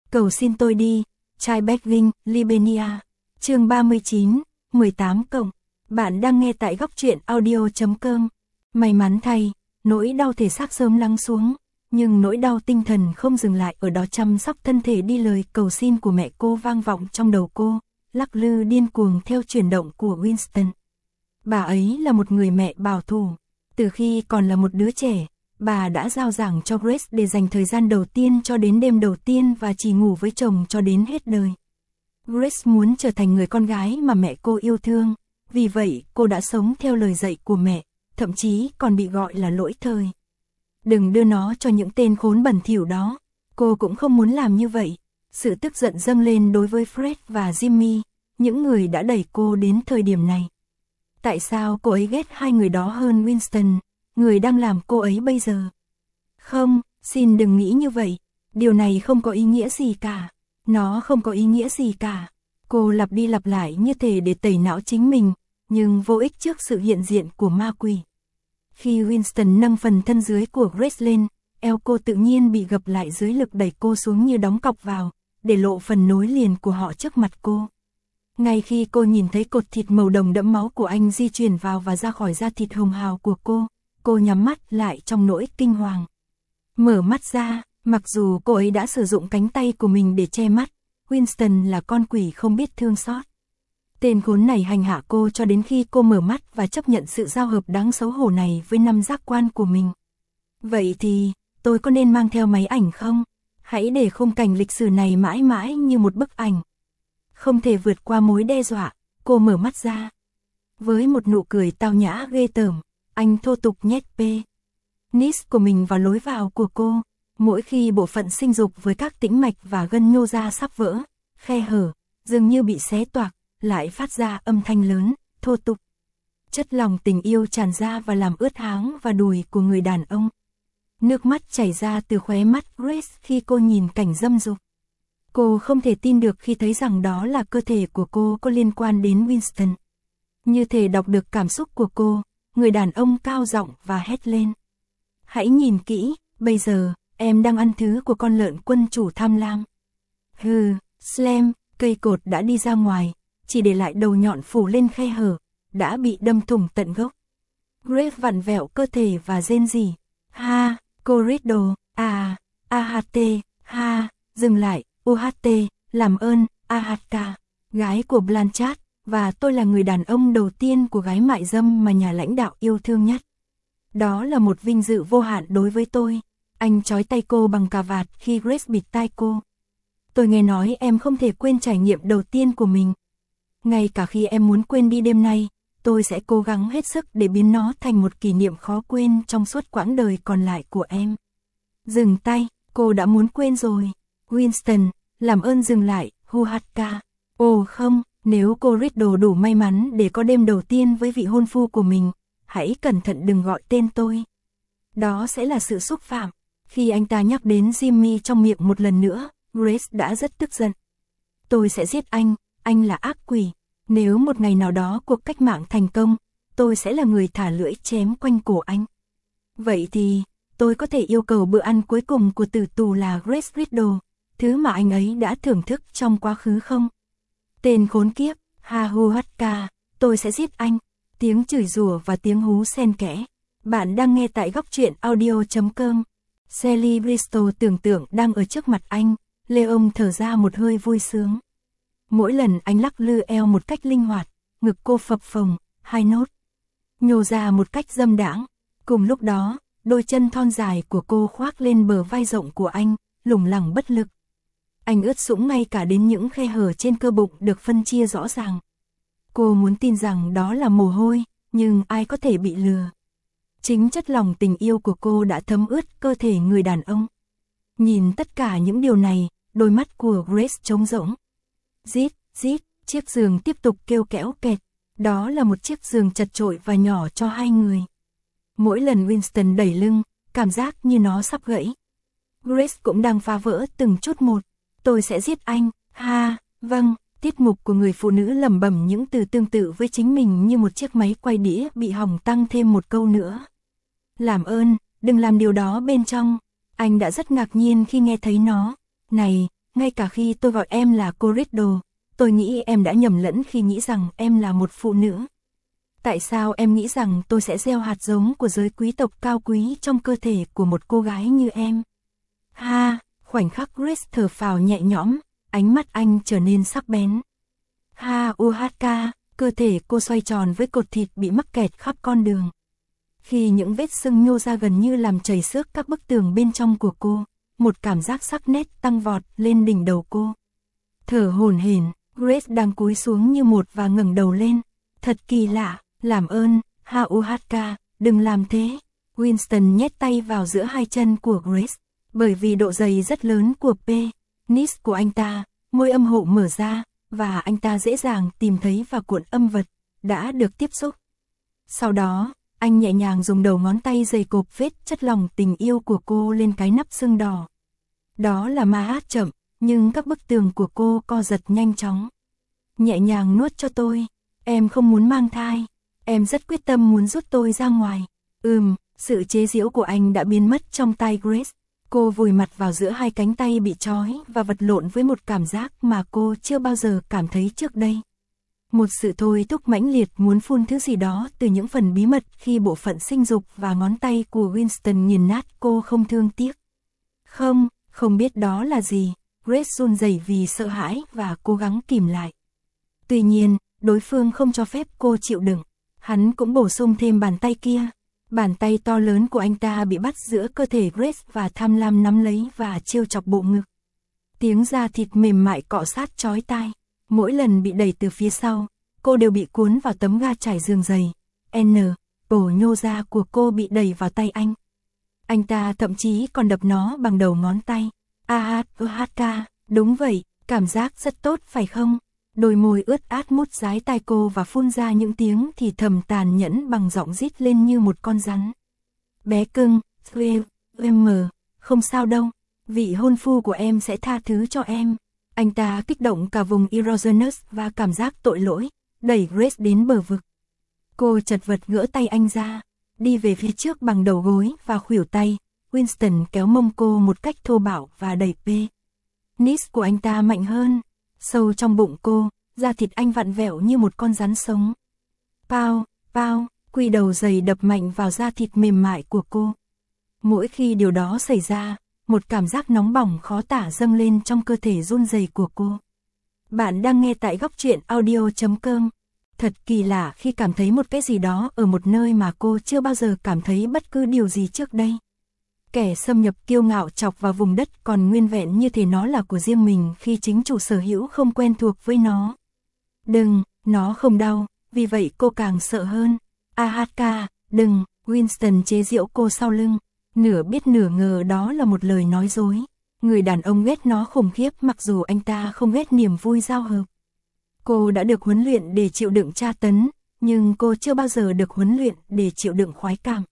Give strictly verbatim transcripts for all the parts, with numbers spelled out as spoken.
Cầu xin tôi đi, trai Begging, Libenia. Chương ba mươi chín, mười tám cộng. Bạn đang nghe tại góc truyện audio chấm com. May mắn thay, nỗi đau thể xác sớm lắng xuống, nhưng nỗi đau tinh thần không dừng lại ở đó. Chăm sóc thân thể đi, lời cầu xin của mẹ cô vang vọng trong đầu cô, lắc lư điên cuồng theo chuyển động của Winston. Bà ấy là một người mẹ bảo thủ. Từ khi còn là một đứa trẻ, bà đã giao giảng cho Grace để dành thời gian đầu tiên cho đến đêm đầu tiên và chỉ ngủ với chồng cho đến hết đời. Grace muốn trở thành người con gái mà mẹ cô yêu thương, vì vậy cô đã sống theo lời dạy của mẹ, thậm chí còn bị gọi là lỗi thời. Đừng đưa nó cho những tên khốn bẩn thỉu đó. Cô cũng không muốn làm như vậy. Sự tức giận dâng lên đối với Fred và Jimmy, những người đã đẩy cô đến thời điểm này. Tại sao cô ấy ghét hai người đó hơn Winston, người đang làm cô ấy bây giờ? Không, xin đừng nghĩ như vậy. Điều này không có ý nghĩa gì cả. Nó không có ý nghĩa gì cả. Cô lặp đi lặp lại như thể để tẩy não chính mình, nhưng vô ích trước sự hiện diện của ma quỷ. Khi Winston nâng phần thân dưới của Grace lên, eo cô tự nhiên bị gập lại dưới lực đẩy cô xuống như đóng cọc vào, để lộ phần nối liền của họ trước mặt cô. Ngay khi cô nhìn thấy cột thịt màu đồng đẫm máu của anh di chuyển vào và ra khỏi da thịt hồng hào của cô, cô nhắm mắt lại trong nỗi kinh hoàng. Mở mắt ra, mặc dù cô ấy đã sử dụng cánh tay của mình để che mắt, Winston là con quỷ không biết thương xót. Tên khốn này hành hạ cô cho đến khi cô mở mắt và chấp nhận sự giao hợp đáng xấu hổ này với năm giác quan của mình. Vậy thì, tôi có nên mang theo máy ảnh không? Hãy để khung cảnh lịch sử này mãi mãi như một bức ảnh. Không thể vượt qua mối đe dọa, cô mở mắt ra. Với một nụ cười tao nhã ghê tởm, anh thô tục nhét pê nis của mình vào lối vào của cô. Mỗi khi bộ phận sinh dục với các tĩnh mạch và gân nhô ra sắp vỡ, khe hở, dường như bị xé toạc, lại phát ra âm thanh lớn, thô tục. Chất lòng tình yêu tràn ra và làm ướt háng và đùi của người đàn ông. Nước mắt chảy ra từ khóe mắt Grace khi cô nhìn cảnh dâm dục. Cô không thể tin được khi thấy rằng đó là cơ thể của cô có liên quan đến Winston. Như thể đọc được cảm xúc của cô, người đàn ông cao giọng và hét lên. Hãy nhìn kỹ, bây giờ, em đang ăn thứ của con lợn quân chủ tham lam. Hừ, Slam, cây cột đã đi ra ngoài, chỉ để lại đầu nhọn phủ lên khe hở, đã bị đâm thủng tận gốc. Grace vặn vẹo cơ thể và rên rỉ. Ha, cô Riddle, à, a hát tê, ha, dừng lại, u hát tê, làm ơn, a hát ca, gái của Blanchard, và tôi là người đàn ông đầu tiên của gái mại dâm mà nhà lãnh đạo yêu thương nhất. Đó là một vinh dự vô hạn đối với tôi. Anh trói tay cô bằng cà vạt khi Grace bịt tai cô. Tôi nghe nói em không thể quên trải nghiệm đầu tiên của mình. Ngay cả khi em muốn quên đi đêm nay, tôi sẽ cố gắng hết sức để biến nó thành một kỷ niệm khó quên trong suốt quãng đời còn lại của em. Dừng tay, cô đã muốn quên rồi. Winston, làm ơn dừng lại, hu hát ca. Ồ không, nếu cô Riddle đủ may mắn để có đêm đầu tiên với vị hôn phu của mình, hãy cẩn thận đừng gọi tên tôi. Đó sẽ là sự xúc phạm. Khi anh ta nhắc đến Jimmy trong miệng một lần nữa, Grace đã rất tức giận. Tôi sẽ giết anh, anh là ác quỷ. Nếu một ngày nào đó cuộc cách mạng thành công, tôi sẽ là người thả lưỡi chém quanh cổ anh. Vậy thì, tôi có thể yêu cầu bữa ăn cuối cùng của tử tù là Grace Riddle, thứ mà anh ấy đã thưởng thức trong quá khứ không? Tên khốn kiếp, ha hu hát ca, tôi sẽ giết anh. Tiếng chửi rủa và tiếng hú xen kẽ. Bạn đang nghe tại góc truyện audio chấm com. Sally Bristol tưởng tượng đang ở trước mặt anh, Leon thở ra một hơi vui sướng. Mỗi lần anh lắc lư eo một cách linh hoạt, ngực cô phập phồng, hai nốt nhô ra một cách dâm đãng. Cùng lúc đó, đôi chân thon dài của cô khoác lên bờ vai rộng của anh, lủng lẳng bất lực. Anh ướt sũng ngay cả đến những khe hở trên cơ bụng được phân chia rõ ràng. Cô muốn tin rằng đó là mồ hôi, nhưng ai có thể bị lừa. Chính chất lòng tình yêu của cô đã thấm ướt cơ thể người đàn ông. Nhìn tất cả những điều này, đôi mắt của Grace trống rỗng. Rít, rít, chiếc giường tiếp tục kêu kẽo kẹt. Đó là một chiếc giường chật chội và nhỏ cho hai người. Mỗi lần Winston đẩy lưng, cảm giác như nó sắp gãy. Grace cũng đang phá vỡ từng chút một. Tôi sẽ giết anh, ha, vâng. Tiết mục của người phụ nữ lẩm bẩm những từ tương tự với chính mình như một chiếc máy quay đĩa bị hỏng, tăng thêm một câu nữa. Làm ơn, đừng làm điều đó bên trong. Anh đã rất ngạc nhiên khi nghe thấy nó. Này, ngay cả khi tôi gọi em là cô Riddle, tôi nghĩ em đã nhầm lẫn khi nghĩ rằng em là một phụ nữ. Tại sao em nghĩ rằng tôi sẽ gieo hạt giống của giới quý tộc cao quý trong cơ thể của một cô gái như em? Ha, khoảnh khắc Grace thở phào nhẹ nhõm, ánh mắt anh trở nên sắc bén. Ha Uhaka, cơ thể cô xoay tròn với cột thịt bị mắc kẹt khắp con đường. Khi những vết sưng nhô ra gần như làm chảy xước các bức tường bên trong của cô, một cảm giác sắc nét tăng vọt lên đỉnh đầu cô. Thở hổn hển, Grace đang cúi xuống như một và ngẩng đầu lên. Thật kỳ lạ, làm ơn, Ha Uhaka, đừng làm thế. Winston nhét tay vào giữa hai chân của Grace, bởi vì độ dày rất lớn của penis của anh ta, môi âm hộ mở ra, và anh ta dễ dàng tìm thấy và cuộn âm vật đã được tiếp xúc. Sau đó, anh nhẹ nhàng dùng đầu ngón tay giày cộp vết chất lỏng tình yêu của cô lên cái nắp sưng đỏ. Đó là ma hát chậm, nhưng các bức tường của cô co giật nhanh chóng. Nhẹ nhàng nuốt cho tôi, em không muốn mang thai, em rất quyết tâm muốn rút tôi ra ngoài. Ừm, sự chế giễu của anh đã biến mất trong tay Grace. Cô vùi mặt vào giữa hai cánh tay bị trói và vật lộn với một cảm giác mà cô chưa bao giờ cảm thấy trước đây. Một sự thôi thúc mãnh liệt muốn phun thứ gì đó từ những phần bí mật khi bộ phận sinh dục và ngón tay của Winston nghiền nát cô không thương tiếc. Không, không biết đó là gì, Grace run rẩy vì sợ hãi và cố gắng kìm lại. Tuy nhiên, đối phương không cho phép cô chịu đựng. Hắn cũng bổ sung thêm bàn tay kia. Bàn tay to lớn của anh ta bị bắt giữa cơ thể Grace và tham lam nắm lấy và trêu chọc bộ ngực. Tiếng da thịt mềm mại cọ sát chói tai. Mỗi lần bị đẩy từ phía sau, cô đều bị cuốn vào tấm ga trải giường dày. N, cổ nhô ra của cô bị đẩy vào tay anh. Anh ta thậm chí còn đập nó bằng đầu ngón tay. Ahaka, đúng vậy, cảm giác rất tốt phải không? Đôi môi ướt át mút dái tai cô và phun ra những tiếng thì thầm tàn nhẫn bằng giọng rít lên như một con rắn. Bé cưng, em, không sao đâu, vị hôn phu của em sẽ tha thứ cho em. Anh ta kích động cả vùng erogenous và cảm giác tội lỗi, đẩy Grace đến bờ vực. Cô chật vật gỡ tay anh ra, đi về phía trước bằng đầu gối và khuỷu tay. Winston kéo mông cô một cách thô bạo và đẩy penis của anh ta mạnh hơn. Sâu trong bụng cô, da thịt anh vặn vẹo như một con rắn sống. Pow, pow, quy đầu giày đập mạnh vào da thịt mềm mại của cô. Mỗi khi điều đó xảy ra, một cảm giác nóng bỏng khó tả dâng lên trong cơ thể run rẩy của cô. Bạn đang nghe tại góc truyện audio chấm com. Thật kỳ lạ khi cảm thấy một cái gì đó ở một nơi mà cô chưa bao giờ cảm thấy bất cứ điều gì trước đây. Kẻ xâm nhập kiêu ngạo chọc vào vùng đất còn nguyên vẹn như thể nó là của riêng mình khi chính chủ sở hữu không quen thuộc với nó. Đừng, nó không đau, vì vậy cô càng sợ hơn. Ahaka, đừng, Winston chế giễu cô sau lưng, nửa biết nửa ngờ đó là một lời nói dối. Người đàn ông ghét nó khủng khiếp mặc dù anh ta không ghét niềm vui giao hợp. Cô đã được huấn luyện để chịu đựng tra tấn, nhưng cô chưa bao giờ được huấn luyện để chịu đựng khoái cảm.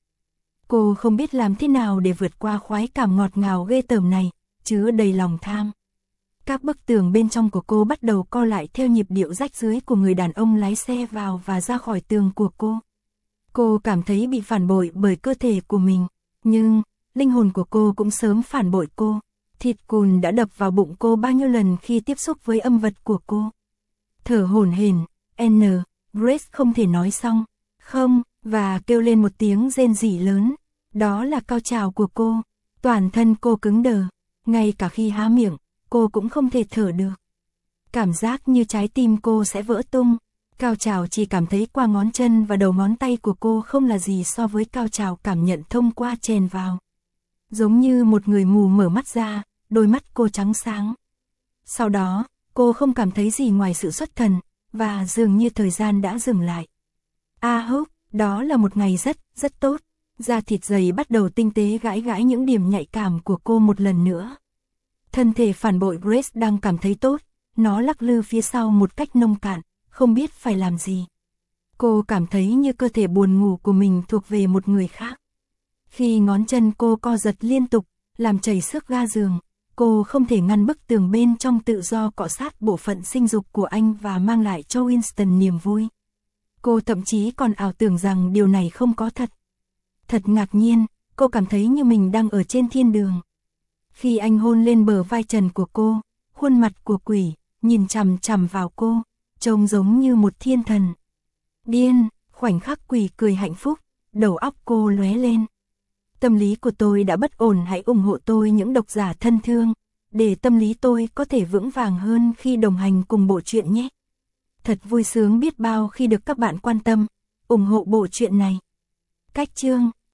Cô không biết làm thế nào để vượt qua khoái cảm ngọt ngào ghê tởm này, chứa đầy lòng tham. Các bức tường bên trong của cô bắt đầu co lại theo nhịp điệu rách rưới của người đàn ông lái xe vào và ra khỏi tường của cô. Cô cảm thấy bị phản bội bởi cơ thể của mình, nhưng linh hồn của cô cũng sớm phản bội cô. Thịt cùn đã đập vào bụng cô bao nhiêu lần khi tiếp xúc với âm vật của cô. Thở hổn hển, N, Grace không thể nói xong, không, và kêu lên một tiếng rên rỉ lớn. Đó là cao trào của cô. Toàn thân cô cứng đờ, ngay cả khi há miệng, cô cũng không thể thở được. Cảm giác như trái tim cô sẽ vỡ tung. Cao trào chỉ cảm thấy qua ngón chân và đầu ngón tay của cô không là gì so với cao trào cảm nhận thông qua chèn vào. Giống như một người mù mở mắt ra, đôi mắt cô trắng sáng. Sau đó, cô không cảm thấy gì ngoài sự xuất thần, và dường như thời gian đã dừng lại. A húc, đó là một ngày rất, rất tốt. Da thịt dày bắt đầu tinh tế gãi gãi những điểm nhạy cảm của cô một lần nữa. Thân thể phản bội Grace đang cảm thấy tốt, nó lắc lư phía sau một cách nông cạn, không biết phải làm gì. Cô cảm thấy như cơ thể buồn ngủ của mình thuộc về một người khác. Khi ngón chân cô co giật liên tục, làm chảy xước ga giường, cô không thể ngăn bức tường bên trong tự do cọ sát bộ phận sinh dục của anh và mang lại cho Winston niềm vui. Cô thậm chí còn ảo tưởng rằng điều này không có thật. Thật ngạc nhiên, cô cảm thấy như mình đang ở trên thiên đường. Khi anh hôn lên bờ vai trần của cô, Khuôn mặt của quỷ, nhìn chằm chằm vào cô, trông giống như một thiên thần. Điên, khoảnh khắc quỷ cười hạnh phúc, đầu óc cô lóe lên. Tâm lý của tôi đã bất ổn, hãy ủng hộ tôi những độc giả thân thương, để tâm lý tôi có thể vững vàng hơn khi đồng hành cùng bộ truyện nhé. Thật vui sướng biết bao khi được các bạn quan tâm, ủng hộ bộ truyện này. Cách chương